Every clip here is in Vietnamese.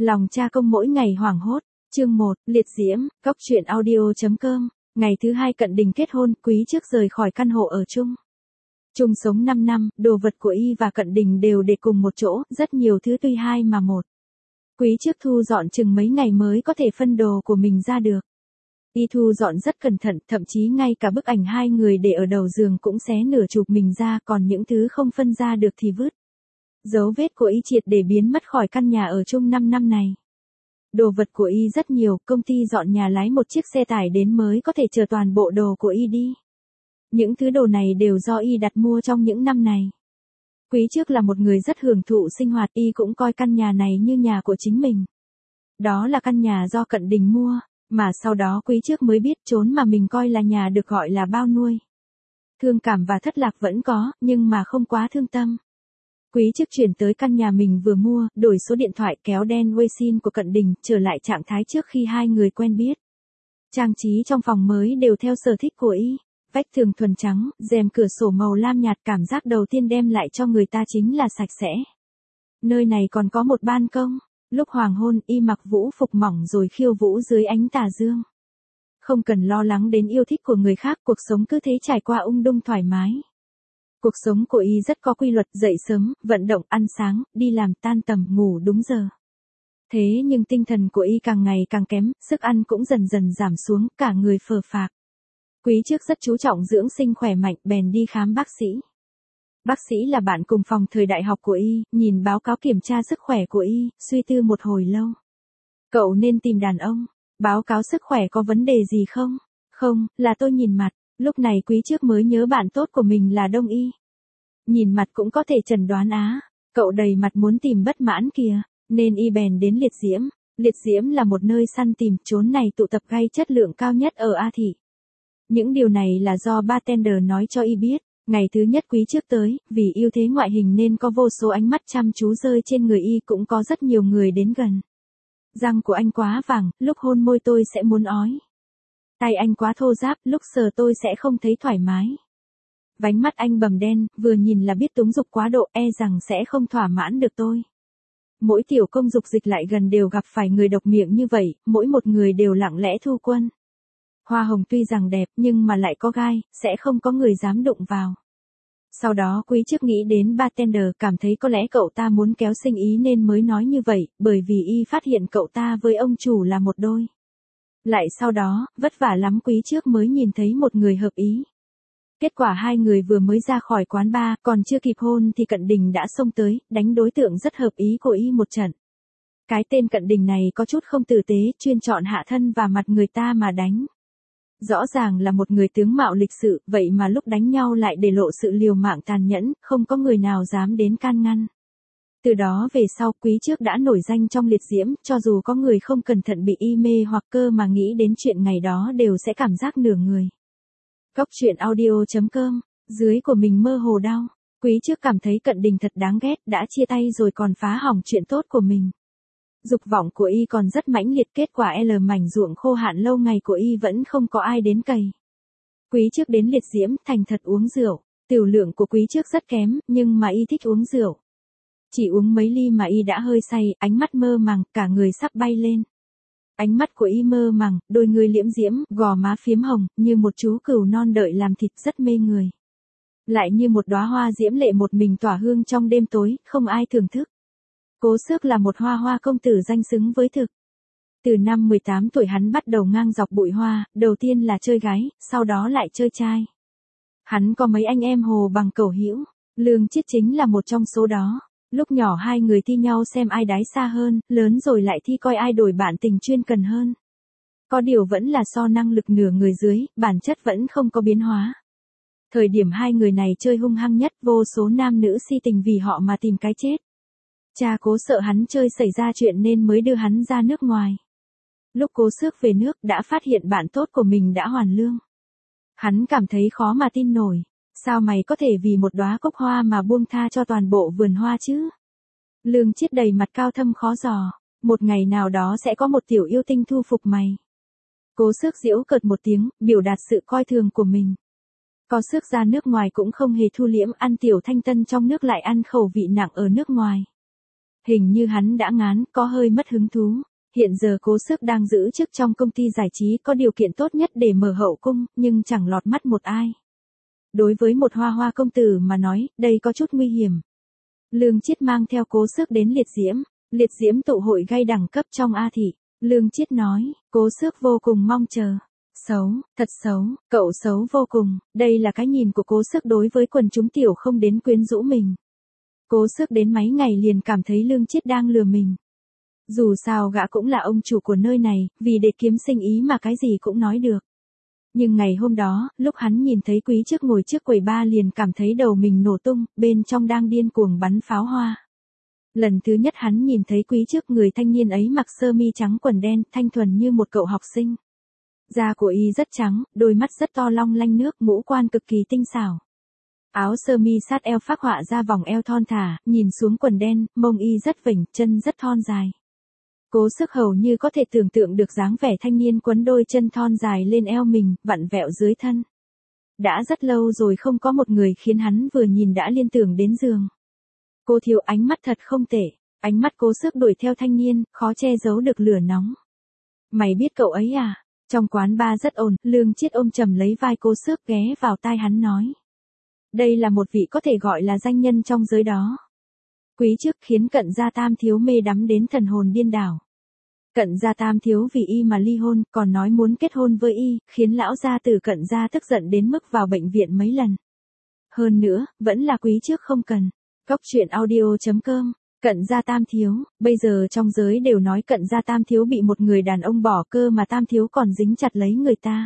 Lòng cha công mỗi ngày hoảng hốt. Chương 1, liệt diễm, góc truyện audio.com. Ngày thứ 2 Cận Đình kết hôn, Quý trước rời khỏi căn hộ ở chung. Chung sống 5 năm, đồ vật của y và Cận Đình đều để cùng một chỗ, rất nhiều thứ tuy hai mà một. Quý trước thu dọn chừng mấy ngày mới có thể phân đồ của mình ra được. Y thu dọn rất cẩn thận, thậm chí ngay cả bức ảnh hai người để ở đầu giường cũng xé nửa chụp mình ra, còn những thứ không phân ra được thì vứt. Dấu vết của y triệt để biến mất khỏi căn nhà ở chung 5 năm này. Đồ vật của y rất nhiều, công ty dọn nhà lái một chiếc xe tải đến mới có thể chở toàn bộ đồ của y đi. Những thứ đồ này đều do y đặt mua trong những năm này. Quý trước là một người rất hưởng thụ sinh hoạt, y cũng coi căn nhà này như nhà của chính mình. Đó là căn nhà do Cận Đình mua, mà sau đó Quý trước mới biết chốn mà mình coi là nhà được gọi là bao nuôi. Thương cảm và thất lạc vẫn có, nhưng mà không quá thương tâm. Quý trước chuyển tới căn nhà mình vừa mua, đổi số điện thoại, kéo đen Weixin của Cận Đình, trở lại trạng thái trước khi hai người quen biết. Trang trí trong phòng mới đều theo sở thích của y, vách tường thuần trắng, rèm cửa sổ màu lam nhạt, cảm giác đầu tiên đem lại cho người ta chính là sạch sẽ. Nơi này còn có một ban công, lúc hoàng hôn y mặc vũ phục mỏng rồi khiêu vũ dưới ánh tà dương. Không cần lo lắng đến yêu thích của người khác, cuộc sống cứ thế trải qua ung dung thoải mái. Cuộc sống của y rất có quy luật, dậy sớm, vận động, ăn sáng, đi làm, tan tầm, ngủ đúng giờ. Thế nhưng tinh thần của y càng ngày càng kém, sức ăn cũng dần dần giảm xuống, cả người phờ phạc. Quý trước rất chú trọng dưỡng sinh khỏe mạnh, bèn đi khám bác sĩ. Bác sĩ là bạn cùng phòng thời đại học của y, nhìn báo cáo kiểm tra sức khỏe của y, suy tư một hồi lâu. Cậu nên tìm đàn ông, báo cáo sức khỏe có vấn đề gì không? Không, là tôi nhìn mặt. Lúc này Quý trước mới nhớ bạn tốt của mình là Đông Y. Nhìn mặt cũng có thể chẩn đoán á, cậu đầy mặt muốn tìm bất mãn kìa, nên y bèn đến Liệt Diễm. Liệt Diễm là một nơi săn tìm, chốn này tụ tập gay chất lượng cao nhất ở A Thị. Những điều này là do bartender nói cho y biết. Ngày thứ nhất Quý trước tới, vì ưu thế ngoại hình nên có vô số ánh mắt chăm chú rơi trên người y, cũng có rất nhiều người đến gần. Răng của anh quá vàng, lúc hôn môi tôi sẽ muốn ói. Tay anh quá thô ráp, lúc sờ tôi sẽ không thấy thoải mái. Vánh mắt anh bầm đen, vừa nhìn là biết túng dục quá độ, e rằng sẽ không thỏa mãn được tôi. Mỗi tiểu công dục dịch lại gần đều gặp phải người độc miệng như vậy, mỗi một người đều lặng lẽ thu quân. Hoa hồng tuy rằng đẹp nhưng mà lại có gai, sẽ không có người dám đụng vào. Sau đó Quý trước nghĩ đến bartender, cảm thấy có lẽ cậu ta muốn kéo sinh ý nên mới nói như vậy, bởi vì y phát hiện cậu ta với ông chủ là một đôi. Lại sau đó, vất vả lắm Quý trước mới nhìn thấy một người hợp ý. Kết quả hai người vừa mới ra khỏi quán bar, còn chưa kịp hôn thì Cận Đình đã xông tới, đánh đối tượng rất hợp ý của y một trận. Cái tên Cận Đình này có chút không tử tế, chuyên chọn hạ thân và mặt người ta mà đánh. Rõ ràng là một người tướng mạo lịch sự, vậy mà lúc đánh nhau lại để lộ sự liều mạng tàn nhẫn, không có người nào dám đến can ngăn. Từ đó về sau Quý trước đã nổi danh trong Liệt Diễm, cho dù có người không cẩn thận bị y mê hoặc cơ mà nghĩ đến chuyện ngày đó đều sẽ cảm giác nửa người. Góc truyện audio.com, dưới của mình mơ hồ đau. Quý trước cảm thấy Cận Đình thật đáng ghét, đã chia tay rồi còn phá hỏng chuyện tốt của mình. Dục vọng của y còn rất mãnh liệt, kết quả mảnh ruộng khô hạn lâu ngày của y vẫn không có ai đến cày. Quý trước đến Liệt Diễm, thành thật uống rượu. Tiểu lượng của Quý trước rất kém, nhưng mà y thích uống rượu. Chỉ uống mấy ly mà y đã hơi say, ánh mắt mơ màng, cả người sắp bay lên. Ánh mắt của y mơ màng, đôi người liễm diễm, gò má phiếm hồng, như một chú cừu non đợi làm thịt, rất mê người. Lại như một đóa hoa diễm lệ một mình tỏa hương trong đêm tối, không ai thưởng thức. Cố Xước là một hoa công tử danh xứng với thực. Từ năm 18 tuổi hắn bắt đầu ngang dọc bụi hoa, đầu tiên là chơi gái, sau đó lại chơi trai. Hắn có mấy anh em hồ bằng cẩu hữu, Lương Chiết chính là một trong số đó. Lúc nhỏ hai người thi nhau xem ai đái xa hơn, lớn rồi lại thi coi ai đổi bạn tình chuyên cần hơn. Có điều vẫn là so năng lực nửa người dưới, bản chất vẫn không có biến hóa. Thời điểm hai người này chơi hung hăng nhất, vô số nam nữ si tình vì họ mà tìm cái chết. Cha Cố sợ hắn chơi xảy ra chuyện nên mới đưa hắn ra nước ngoài. Lúc Cố Xước về nước đã phát hiện bạn tốt của mình đã hoàn lương. Hắn cảm thấy khó mà tin nổi. Sao mày có thể vì một đóa cúc hoa mà buông tha cho toàn bộ vườn hoa chứ? Lương Chiết đầy mặt cao thâm khó dò. Một ngày nào đó sẽ có một tiểu yêu tinh thu phục mày. Cố Xước giễu cợt một tiếng, biểu đạt sự coi thường của mình. Có Xước ra nước ngoài cũng không hề thu liễm, ăn tiểu thanh tân trong nước lại ăn khẩu vị nặng ở nước ngoài. Hình như hắn đã ngán, có hơi mất hứng thú. Hiện giờ Cố Xước đang giữ chức trong công ty giải trí có điều kiện tốt nhất để mở hậu cung, nhưng chẳng lọt mắt một ai. Đối với một hoa hoa công tử mà nói, đây có chút nguy hiểm. Lương Chiết mang theo Cố Xước đến liệt diễm tụ hội gay đẳng cấp trong A thị. Lương Chiết nói, Cố Xước vô cùng mong chờ. Xấu, thật xấu, cậu xấu vô cùng, đây là cái nhìn của Cố Xước đối với quần chúng tiểu không đến quyến rũ mình. Cố Xước đến mấy ngày liền cảm thấy Lương Chiết đang lừa mình. Dù sao gã cũng là ông chủ của nơi này, vì để kiếm sinh ý mà cái gì cũng nói được. Nhưng ngày hôm đó, lúc hắn nhìn thấy Quý Trước ngồi trước quầy bar liền cảm thấy đầu mình nổ tung, bên trong đang điên cuồng bắn pháo hoa. Lần thứ nhất hắn nhìn thấy Quý Trước, người thanh niên ấy mặc sơ mi trắng quần đen, thanh thuần như một cậu học sinh. Da của y rất trắng, đôi mắt rất to long lanh nước, ngũ quan cực kỳ tinh xảo. Áo sơ mi sát eo phác họa ra vòng eo thon thả, nhìn xuống quần đen, mông y rất vểnh, chân rất thon dài. Cố Xước hầu như có thể tưởng tượng được dáng vẻ thanh niên quấn đôi chân thon dài lên eo mình, vặn vẹo dưới thân. Đã rất lâu rồi không có một người khiến hắn vừa nhìn đã liên tưởng đến giường. Cô thiếu ánh mắt thật không tệ, ánh mắt Cố Xước đuổi theo thanh niên, khó che giấu được lửa nóng. Mày biết cậu ấy à? Trong quán bar rất ồn, Lương Chiết ôm chầm lấy vai Cố Xước ghé vào tai hắn nói. Đây là một vị có thể gọi là danh nhân trong giới đó. Quý Trước khiến Cận Gia Tam thiếu mê đắm đến thần hồn điên đảo. Cận Gia Tam thiếu vì y mà ly hôn, còn nói muốn kết hôn với y, khiến lão gia tử Cận Gia tức giận đến mức vào bệnh viện mấy lần. Hơn nữa, vẫn là Quý Trước không cần. Cóc truyện audio.com. Cận Gia Tam thiếu, bây giờ trong giới đều nói Cận Gia Tam thiếu bị một người đàn ông bỏ cơ mà Tam thiếu còn dính chặt lấy người ta.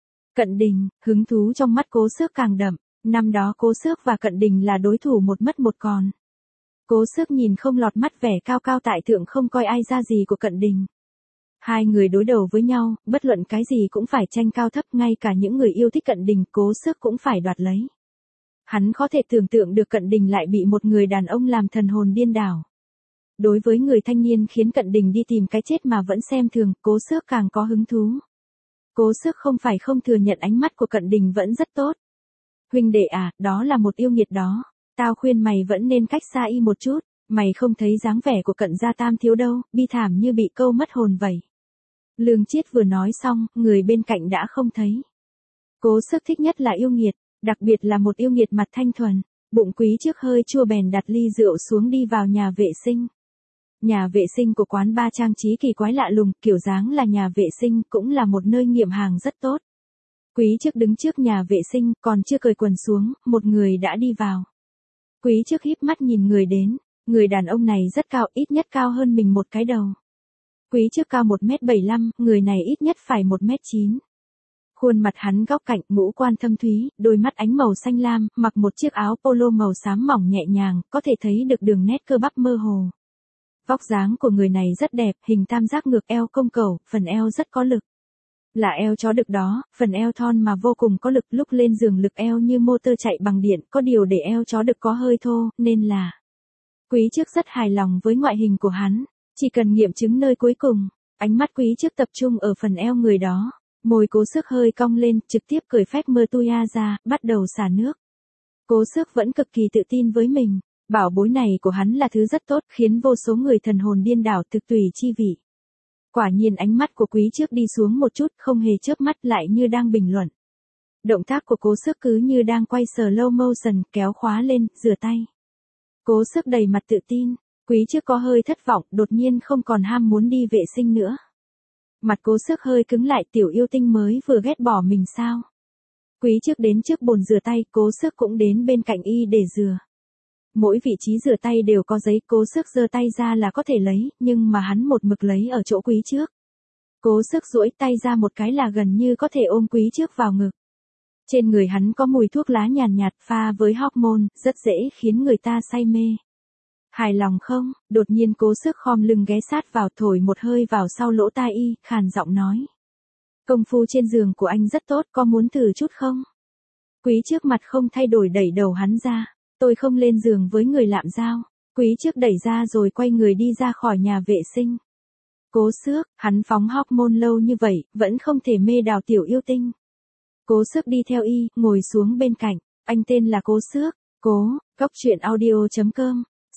Cận Đình, hứng thú trong mắt Cố Xước càng đậm, năm đó Cố Xước và Cận Đình là đối thủ một mất một còn. Cố Xước nhìn không lọt mắt vẻ cao cao tại thượng không coi ai ra gì của Cận Đình. Hai người đối đầu với nhau, bất luận cái gì cũng phải tranh cao thấp, ngay cả những người yêu thích Cận Đình, Cố Xước cũng phải đoạt lấy. Hắn có thể tưởng tượng được Cận Đình lại bị một người đàn ông làm thần hồn điên đảo. Đối với người thanh niên khiến Cận Đình đi tìm cái chết mà vẫn xem thường, Cố Xước càng có hứng thú. Cố Xước không phải không thừa nhận ánh mắt của Cận Đình vẫn rất tốt. Huynh đệ à, đó là một yêu nghiệt đó. Tao khuyên mày vẫn nên cách xa y một chút, mày không thấy dáng vẻ của Cận Gia Tam thiếu đâu, bi thảm như bị câu mất hồn vậy. Lương Chiết vừa nói xong, người bên cạnh đã không thấy. Cố Xước thích nhất là yêu nghiệt, đặc biệt là một yêu nghiệt mặt thanh thuần. Bụng Quý Trước hơi chua bèn đặt ly rượu xuống đi vào nhà vệ sinh. Nhà vệ sinh của quán bar trang trí kỳ quái lạ lùng, kiểu dáng là nhà vệ sinh, cũng là một nơi nghiệm hàng rất tốt. Quý Trước đứng trước nhà vệ sinh, còn chưa cởi quần xuống, một người đã đi vào. Quý Trước híp mắt nhìn người đến, người đàn ông này rất cao, ít nhất cao hơn mình một cái đầu. Quý Trước cao 1m75, người này ít nhất phải 1m9. Khuôn mặt hắn góc cạnh, ngũ quan thâm thúy, đôi mắt ánh màu xanh lam, mặc một chiếc áo polo màu xám mỏng nhẹ nhàng, có thể thấy được đường nét cơ bắp mơ hồ. Vóc dáng của người này rất đẹp, hình tam giác ngược, eo cong cẩu, phần eo rất có lực. Là eo chó đực đó, phần eo thon mà vô cùng có lực, lúc lên giường lực eo như motor chạy bằng điện, có điều để eo chó đực có hơi thô, nên là. Quý Trước rất hài lòng với ngoại hình của hắn, chỉ cần nghiệm chứng nơi cuối cùng, ánh mắt Quý Trước tập trung ở phần eo người đó, môi Cố Xước hơi cong lên, trực tiếp cởi phép mơ tuya ra, bắt đầu xả nước. Cố Xước vẫn cực kỳ tự tin với mình, bảo bối này của hắn là thứ rất tốt, khiến vô số người thần hồn điên đảo thực tùy chi vị. Quả nhiên ánh mắt của Quý Trước đi xuống một chút, không hề chớp mắt, lại như đang bình luận. Động tác của Cố Xước cứ như đang quay slow motion, kéo khóa lên, rửa tay. Cố Xước đầy mặt tự tin, Quý Trước có hơi thất vọng, đột nhiên không còn ham muốn đi vệ sinh nữa. Mặt Cố Xước hơi cứng lại, tiểu yêu tinh mới vừa ghét bỏ mình sao? Quý Trước đến trước bồn rửa tay, Cố Xước cũng đến bên cạnh y để rửa. Mỗi vị trí rửa tay đều có giấy, Cố Xước giơ tay ra là có thể lấy, nhưng mà hắn một mực lấy ở chỗ Quý Trước. Cố Xước duỗi tay ra một cái là gần như có thể ôm Quý Trước vào ngực. Trên người hắn có mùi thuốc lá nhàn nhạt pha với hormone, rất dễ khiến người ta say mê. Hài lòng không? Đột nhiên Cố Xước khom lưng ghé sát vào, thổi một hơi vào sau lỗ tai y, khàn giọng nói. Công phu trên giường của anh rất tốt, có muốn thử chút không? Quý Trước mặt không thay đổi đẩy đầu hắn ra. Tôi không lên giường với người lạm giao. Quý Trước đẩy ra rồi quay người đi ra khỏi nhà vệ sinh. Cố Xước, hắn phóng hormone lâu như vậy, vẫn không thể mê đào tiểu yêu tinh. Cố Xước đi theo y, ngồi xuống bên cạnh. Anh tên là Cố Xước. Cố, cóc truyện audio.com.